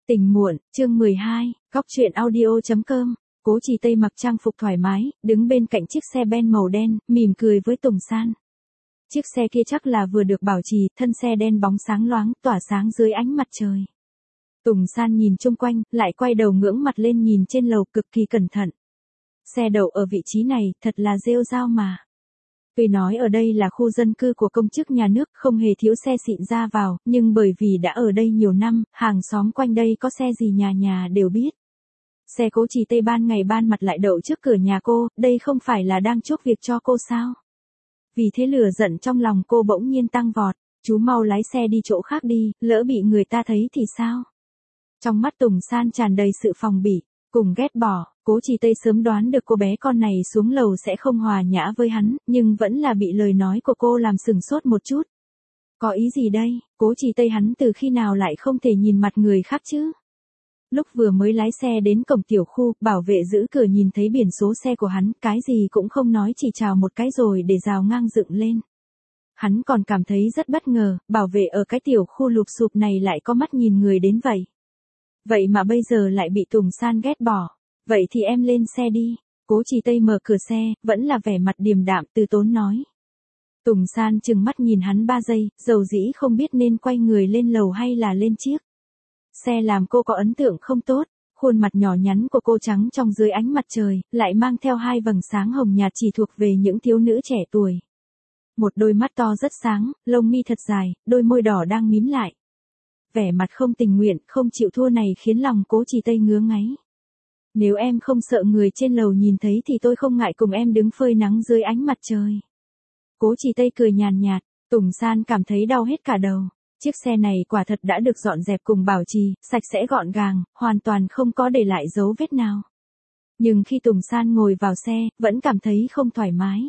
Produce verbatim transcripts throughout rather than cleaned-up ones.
Tỉnh muộn, chương mười hai, góc truyện audio.com. Cố Trì Tây mặc trang phục thoải mái, đứng bên cạnh chiếc xe Ben màu đen, mỉm cười với Tùng San. Chiếc xe kia chắc là vừa được bảo trì, thân xe đen bóng sáng loáng, tỏa sáng dưới ánh mặt trời. Tùng San nhìn chung quanh, lại quay đầu ngưỡng mặt lên nhìn trên lầu cực kỳ cẩn thận. Xe đậu ở vị trí này, thật là rêu rao mà. Tuy nói ở đây là khu dân cư của công chức nhà nước, không hề thiếu xe xịn ra vào, nhưng bởi vì đã ở đây nhiều năm, hàng xóm quanh đây có xe gì nhà nhà đều biết. Xe Cố Trì Tây ban ngày ban mặt lại đậu trước cửa nhà cô, đây không phải là đang chuốc việc cho cô sao? Vì thế lửa giận trong lòng cô bỗng nhiên tăng vọt, chú mau lái xe đi chỗ khác đi, lỡ bị người ta thấy thì sao? Trong mắt Tùng San tràn đầy sự phòng bị, cùng ghét bỏ. Cố Trì Tây sớm đoán được cô bé con này xuống lầu sẽ không hòa nhã với hắn, nhưng vẫn là bị lời nói của cô làm sừng sốt một chút. Có ý gì đây, Cố Trì Tây hắn từ khi nào lại không thể nhìn mặt người khác chứ? Lúc vừa mới lái xe đến cổng tiểu khu, bảo vệ giữ cửa nhìn thấy biển số xe của hắn, cái gì cũng không nói chỉ chào một cái rồi để rào ngang dựng lên. Hắn còn cảm thấy rất bất ngờ, bảo vệ ở cái tiểu khu lụp xụp này lại có mắt nhìn người đến vậy. Vậy mà bây giờ lại bị Tùng San ghét bỏ. Vậy thì em lên xe đi. Cố Trì Tây mở cửa xe, vẫn là vẻ mặt điềm đạm từ tốn nói. Tùng San chừng mắt nhìn hắn ba giây, dầu dĩ không biết nên quay người lên lầu hay là lên chiếc xe làm cô có ấn tượng không tốt. Khuôn mặt nhỏ nhắn của cô trắng trong dưới ánh mặt trời, lại mang theo hai vầng sáng hồng nhạt chỉ thuộc về những thiếu nữ trẻ tuổi. Một đôi mắt to rất sáng, lông mi thật dài, đôi môi đỏ đang mím lại. Vẻ mặt không tình nguyện, không chịu thua này khiến lòng Cố Trì Tây ngứa ngáy. Nếu em không sợ người trên lầu nhìn thấy thì tôi không ngại cùng em đứng phơi nắng dưới ánh mặt trời. Cố Trì Tây cười nhàn nhạt, Tùng San cảm thấy đau hết cả đầu. Chiếc xe này quả thật đã được dọn dẹp cùng bảo trì, sạch sẽ gọn gàng, hoàn toàn không có để lại dấu vết nào. Nhưng khi Tùng San ngồi vào xe, vẫn cảm thấy không thoải mái.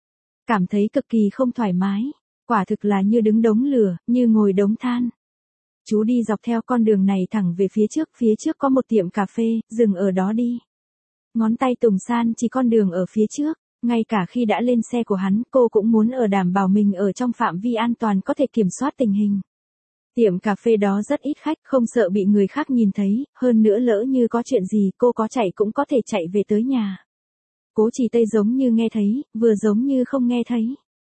Cảm thấy cực kỳ không thoải mái. Quả thực là như đứng đống lửa, như ngồi đống than. Chú đi dọc theo con đường này thẳng về phía trước, phía trước có một tiệm cà phê, dừng ở đó đi. Ngón tay Tùng San chỉ con đường ở phía trước, ngay cả khi đã lên xe của hắn, cô cũng muốn ở đảm bảo mình ở trong phạm vi an toàn có thể kiểm soát tình hình. Tiệm cà phê đó rất ít khách, không sợ bị người khác nhìn thấy, hơn nữa lỡ như có chuyện gì cô có chạy cũng có thể chạy về tới nhà. Cố Trì Tây giống như nghe thấy, vừa giống như không nghe thấy.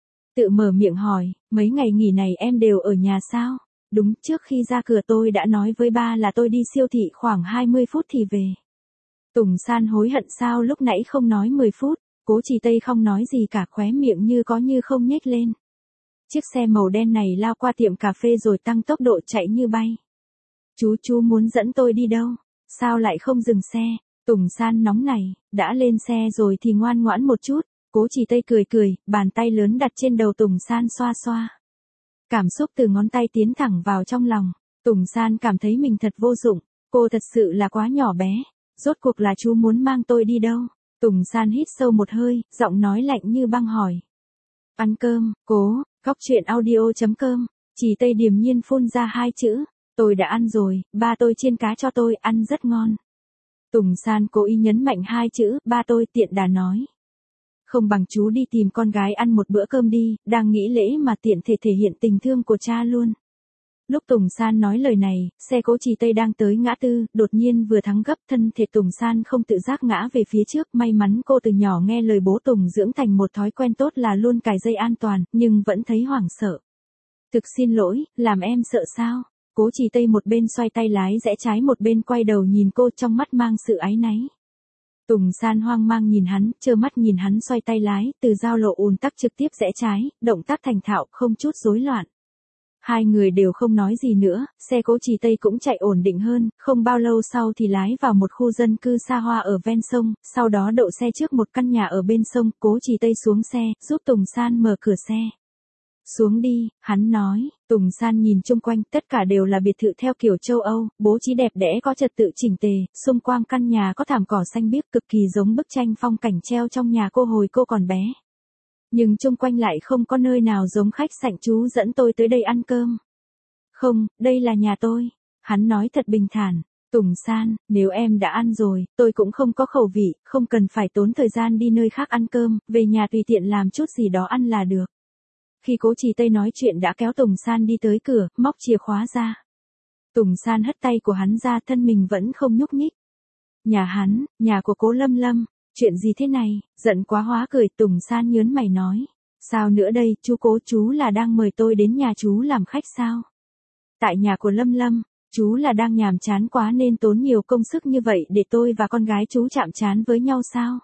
Tự mở miệng hỏi, mấy ngày nghỉ này em đều ở nhà sao? Đúng, trước khi ra cửa tôi đã nói với ba là tôi đi siêu thị khoảng hai mươi phút thì về. Tùng San hối hận sao lúc nãy không nói mười phút, Cố Trì Tây không nói gì cả, khóe miệng như có như không nhếch lên. Chiếc xe màu đen này lao qua tiệm cà phê rồi tăng tốc độ chạy như bay. Chú chú muốn dẫn tôi đi đâu? Sao lại không dừng xe? Tùng San nóng này, đã lên xe rồi thì ngoan ngoãn một chút. Cố Trì Tây cười cười, bàn tay lớn đặt trên đầu Tùng San xoa xoa. Cảm xúc từ ngón tay tiến thẳng vào trong lòng. Tùng San cảm thấy mình thật vô dụng. Cô thật sự là quá nhỏ bé. Rốt cuộc là chú muốn mang tôi đi đâu? Tùng San hít sâu một hơi, giọng nói lạnh như băng hỏi. Ăn cơm, cố, góc truyện audio.com. Trì Tây điềm nhiên phun ra hai chữ. Tôi đã ăn rồi, ba tôi chiên cá cho tôi, ăn rất ngon. Tùng San cố ý nhấn mạnh hai chữ, ba tôi, tiện đà nói. Không bằng chú đi tìm con gái ăn một bữa cơm đi, đang nghĩ lễ mà tiện thể thể hiện tình thương của cha luôn. Lúc Tùng San nói lời này, xe Cố Trì Tây đang tới ngã tư, đột nhiên vừa thắng gấp, thân thể Tùng San không tự giác ngã về phía trước, may mắn cô từ nhỏ nghe lời bố Tùng dưỡng thành một thói quen tốt là luôn cài dây an toàn, nhưng vẫn thấy hoảng sợ. Thực xin lỗi, làm em sợ sao? Cố Trì Tây một bên xoay tay lái rẽ trái một bên quay đầu nhìn cô, trong mắt mang sự áy náy. Tùng San hoang mang nhìn hắn, trơ mắt nhìn hắn xoay tay lái, từ giao lộ ùn tắc trực tiếp rẽ trái, động tác thành thạo, không chút rối loạn. Hai người đều không nói gì nữa, xe Cố Trì Tây cũng chạy ổn định hơn, không bao lâu sau thì lái vào một khu dân cư xa hoa ở ven sông, sau đó đậu xe trước một căn nhà ở bên sông, Cố Trì Tây xuống xe, giúp Tùng San mở cửa xe. Xuống đi, hắn nói. Tùng San nhìn chung quanh, tất cả đều là biệt thự theo kiểu châu Âu, bố trí đẹp đẽ có trật tự chỉnh tề, xung quanh căn nhà có thảm cỏ xanh biếc cực kỳ giống bức tranh phong cảnh treo trong nhà cô hồi cô còn bé. Nhưng chung quanh lại không có nơi nào giống khách sạn, chú dẫn tôi tới đây ăn cơm. Không, đây là nhà tôi. Hắn nói thật bình thản. Tùng San, nếu em đã ăn rồi, tôi cũng không có khẩu vị, không cần phải tốn thời gian đi nơi khác ăn cơm, về nhà tùy tiện làm chút gì đó ăn là được. Khi Cố Trì Tây nói chuyện đã kéo Tùng San đi tới cửa, móc chìa khóa ra. Tùng San hất tay của hắn ra, thân mình vẫn không nhúc nhích. Nhà hắn, nhà của Cố Lâm Lâm, chuyện gì thế này, giận quá hóa cười. Tùng San nhớn mày nói. Sao nữa đây, chú Cố chú là đang mời tôi đến nhà chú làm khách sao? Tại nhà của Lâm Lâm, chú là đang nhàm chán quá nên tốn nhiều công sức như vậy để tôi và con gái chú chạm trán với nhau sao?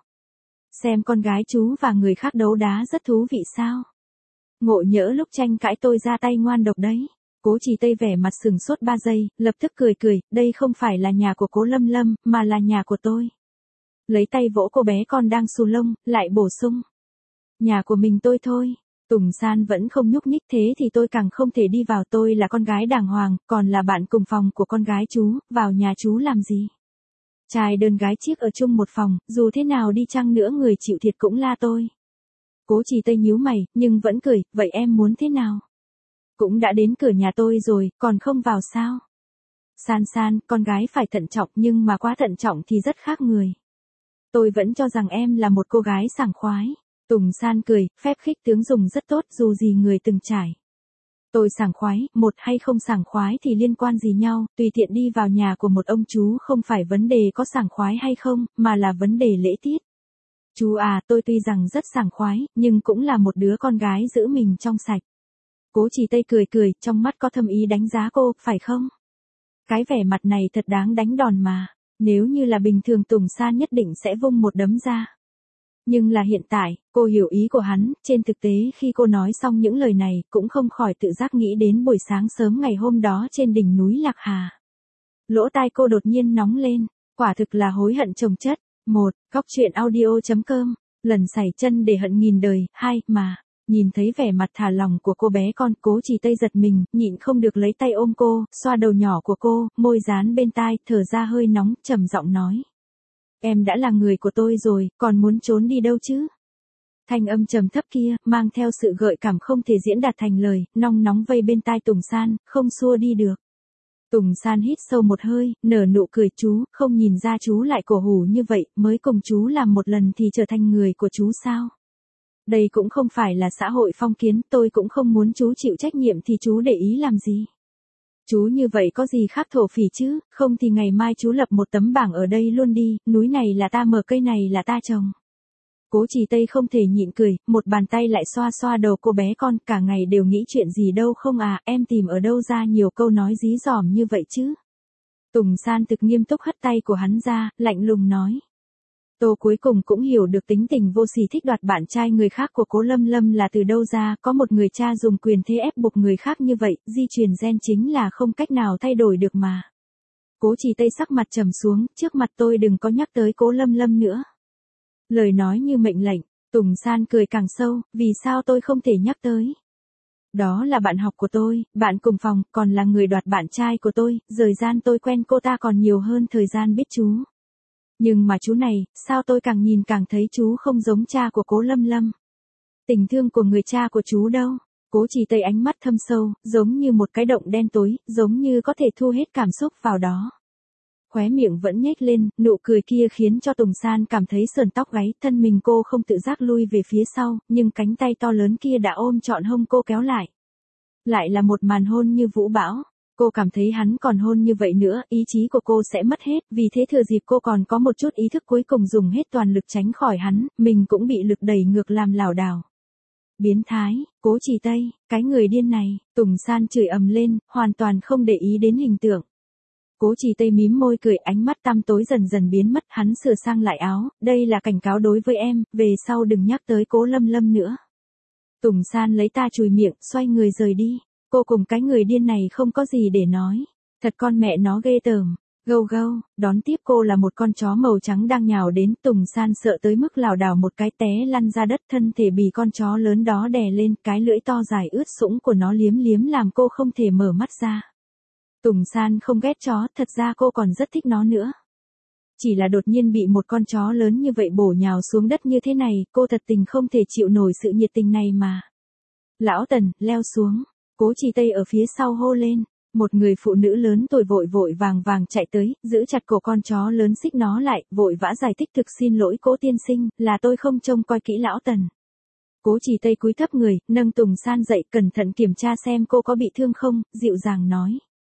Xem con gái chú và người khác đấu đá rất thú vị sao? Ngộ nhỡ lúc tranh cãi tôi ra tay ngoan độc đấy. Cố Chỉ Tây vẻ mặt sừng sốt ba giây, lập tức cười cười, đây không phải là nhà của Cố Lâm Lâm, mà là nhà của tôi. Lấy tay vỗ cô bé con đang xù lông, lại bổ sung. Nhà của mình tôi thôi. Tùng San vẫn không nhúc nhích, thế thì tôi càng không thể đi vào, tôi là con gái đàng hoàng, còn là bạn cùng phòng của con gái chú, vào nhà chú làm gì? Trai đơn gái chiếc ở chung một phòng, dù thế nào đi chăng nữa người chịu thiệt cũng là tôi. Cố Chỉ Tây nhíu mày, nhưng vẫn cười, vậy em muốn thế nào? Cũng đã đến cửa nhà tôi rồi, còn không vào sao? San San, con gái phải thận trọng, nhưng mà quá thận trọng thì rất khác người. Tôi vẫn cho rằng em là một cô gái sảng khoái. Tùng San cười, phép khích tướng dùng rất tốt dù gì người từng trải. Tôi sảng khoái, một hay không sảng khoái thì liên quan gì nhau, tùy tiện đi vào nhà của một ông chú không phải vấn đề có sảng khoái hay không, mà là vấn đề lễ tiết. Chú à, tôi tuy rằng rất sảng khoái, nhưng cũng là một đứa con gái giữ mình trong sạch. Cố Chỉ Tây cười cười, trong mắt có thâm ý đánh giá cô, phải không? Cái vẻ mặt này thật đáng đánh đòn mà, nếu như là bình thường Tùng San nhất định sẽ vung một đấm ra. Nhưng là hiện tại, cô hiểu ý của hắn, trên thực tế khi cô nói xong những lời này, cũng không khỏi tự giác nghĩ đến buổi sáng sớm ngày hôm đó trên đỉnh núi Lạc Hà. Lỗ tai cô đột nhiên nóng lên, quả thực là hối hận chồng chất. Một, Góc truyện audio chấm com, lần sảy chân để hận nghìn đời. Hai, mà, nhìn thấy vẻ mặt thả lỏng của cô bé con, Cố Chỉ Tây giật mình, nhịn không được lấy tay ôm cô, xoa đầu nhỏ của cô, môi dán bên tai, thở ra hơi nóng, trầm giọng nói. Em đã là người của tôi rồi, còn muốn trốn đi đâu chứ? Thanh âm trầm thấp kia, mang theo sự gợi cảm không thể diễn đạt thành lời, nong nóng vây bên tai Tùng San, không xua đi được. Tùng San hít sâu một hơi, nở nụ cười, chú, không nhìn ra chú lại cổ hủ như vậy, mới cùng chú làm một lần thì trở thành người của chú sao? Đây cũng không phải là xã hội phong kiến, tôi cũng không muốn chú chịu trách nhiệm thì chú để ý làm gì? Chú như vậy có gì khác thổ phỉ chứ, không thì ngày mai chú lập một tấm bảng ở đây luôn đi, núi này là ta mở, cây này là ta trồng. Cố Chỉ Tây không thể nhịn cười, một bàn tay lại xoa xoa đầu cô bé con, cả ngày đều nghĩ chuyện gì đâu không à, em tìm ở đâu ra nhiều câu nói dí dỏm như vậy chứ. Tùng San thực nghiêm túc hất tay của hắn ra, lạnh lùng nói. Tô cuối cùng cũng hiểu được tính tình vô sỉ thích đoạt bạn trai người khác của Cố Lâm Lâm là từ đâu ra, có một người cha dùng quyền thế ép buộc người khác như vậy, di truyền gen chính là không cách nào thay đổi được mà. Cố Chỉ Tây sắc mặt trầm xuống, trước mặt tôi đừng có nhắc tới Cố Lâm Lâm nữa. Lời nói như mệnh lệnh, Tùng San cười càng sâu, vì sao tôi không thể nhắc tới? Đó là bạn học của tôi, bạn cùng phòng, còn là người đoạt bạn trai của tôi, thời gian tôi quen cô ta còn nhiều hơn thời gian biết chú. Nhưng mà chú này, sao tôi càng nhìn càng thấy chú không giống cha của Cố Lâm Lâm. Tình thương của người cha của chú đâu? Cố Chỉ Tây ánh mắt thâm sâu, giống như một cái động đen tối, giống như có thể thu hết cảm xúc vào đó. Khóe miệng vẫn nhếch lên, nụ cười kia khiến cho Tùng San cảm thấy sờn tóc gáy, thân mình cô không tự giác lui về phía sau, nhưng cánh tay to lớn kia đã ôm trọn hông cô kéo lại. Lại là một màn hôn như vũ bão. Cô cảm thấy hắn còn hôn như vậy nữa, ý chí của cô sẽ mất hết, vì thế thừa dịp cô còn có một chút ý thức cuối cùng dùng hết toàn lực tránh khỏi hắn, mình cũng bị lực đẩy ngược làm lảo đảo. Biến thái, Cố Chỉ Tây, cái người điên này, Tùng San chửi ầm lên, hoàn toàn không để ý đến hình tượng. Cố Chỉ Tây mím môi cười, ánh mắt tăm tối dần dần biến mất, hắn sửa sang lại áo, đây là cảnh cáo đối với em, về sau đừng nhắc tới Cố Lâm Lâm nữa. Tùng San lấy ta chùi miệng, xoay người rời đi. Cô cùng cái người điên này không có gì để nói. Thật con mẹ nó ghê tởm. Gâu gâu, đón tiếp cô là một con chó màu trắng đang nhào đến. Tùng San sợ tới mức lảo đảo một cái té lăn ra đất, thân thể bị con chó lớn đó đè lên, cái lưỡi to dài ướt sũng của nó liếm liếm làm cô không thể mở mắt ra. Tùng San không ghét chó, thật ra cô còn rất thích nó nữa. Chỉ là đột nhiên bị một con chó lớn như vậy bổ nhào xuống đất như thế này, cô thật tình không thể chịu nổi sự nhiệt tình này mà. Lão Tần, leo xuống. Cố Chỉ Tây ở phía sau hô lên, một người phụ nữ lớn tuổi vội vội vàng vàng chạy tới, giữ chặt cổ con chó lớn xích nó lại, vội vã giải thích, thực xin lỗi Cố tiên sinh, là tôi không trông coi kỹ lão Tần. Cố Chỉ Tây cúi thấp người, nâng Tùng San dậy, cẩn thận kiểm tra xem cô có bị thương không, dịu dàng nói.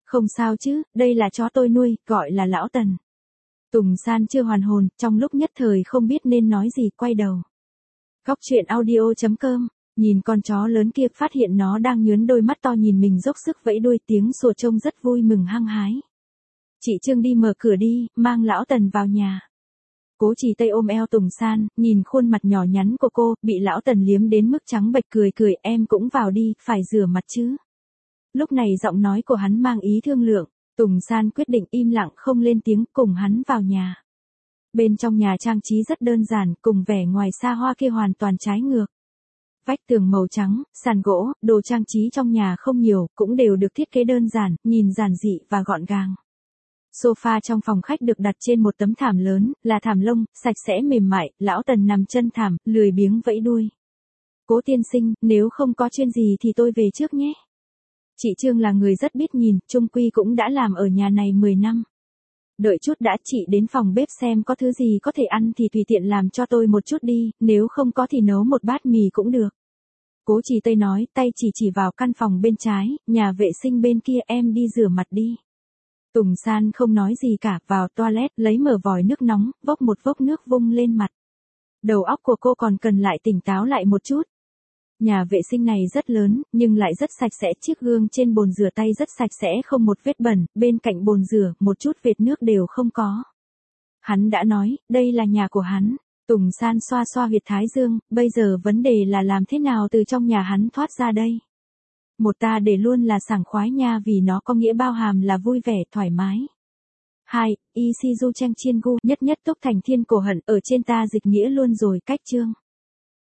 Không sao chứ, đây là chó tôi nuôi, gọi là Lão Tần. Tùng San chưa hoàn hồn, trong lúc nhất thời không biết nên nói gì, quay đầu. Góc truyện audio chấm com, nhìn con chó lớn kia, phát hiện nó đang nhướn đôi mắt to nhìn mình dốc sức vẫy đuôi, tiếng sủa trông rất vui mừng hăng hái. Chị Trương đi mở cửa đi, mang Lão Tần vào nhà. Cố Chỉ Tây ôm eo Tùng San, nhìn khuôn mặt nhỏ nhắn của cô, bị Lão Tần liếm đến mức trắng bệch, cười cười, em cũng vào đi, phải rửa mặt chứ. Lúc này giọng nói của hắn mang ý thương lượng, Tùng San quyết định im lặng không lên tiếng, cùng hắn vào nhà. Bên trong nhà trang trí rất đơn giản, cùng vẻ ngoài xa hoa kia hoàn toàn trái ngược. Vách tường màu trắng, sàn gỗ, đồ trang trí trong nhà không nhiều, cũng đều được thiết kế đơn giản, nhìn giản dị và gọn gàng. Sofa trong phòng khách được đặt trên một tấm thảm lớn, là thảm lông, sạch sẽ mềm mại, Lão Tần nằm chân thảm, lười biếng vẫy đuôi. Cố tiên sinh, nếu không có chuyện gì thì tôi về trước nhé. Chị Trương là người rất biết nhìn, chung quy cũng đã làm ở nhà này mười năm. Đợi chút đã, chị đến phòng bếp xem có thứ gì có thể ăn thì tùy tiện làm cho tôi một chút đi, nếu không có thì nấu một bát mì cũng được. Cố Chỉ Tây nói, tay chỉ chỉ vào căn phòng bên trái, nhà vệ sinh bên kia, em đi rửa mặt đi. Tùng San không nói gì cả, vào toilet, lấy mở vòi nước nóng, vốc một vốc nước vung lên mặt. Đầu óc của cô còn cần lại tỉnh táo lại một chút. Nhà vệ sinh này rất lớn, nhưng lại rất sạch sẽ, chiếc gương trên bồn rửa tay rất sạch sẽ, không một vết bẩn, bên cạnh bồn rửa, một chút vệt nước đều không có. Hắn đã nói, đây là nhà của hắn. Tùng San xoa xoa huyệt thái dương, bây giờ vấn đề là làm thế nào từ trong nhà hắn thoát ra đây. Một ta để luôn là sảng khoái nha, vì nó có nghĩa bao hàm là vui vẻ, thoải mái. Hai, y si du trang chiên gu, nhất nhất túc thành thiên cổ hận, ở trên ta dịch nghĩa luôn rồi, cách chương.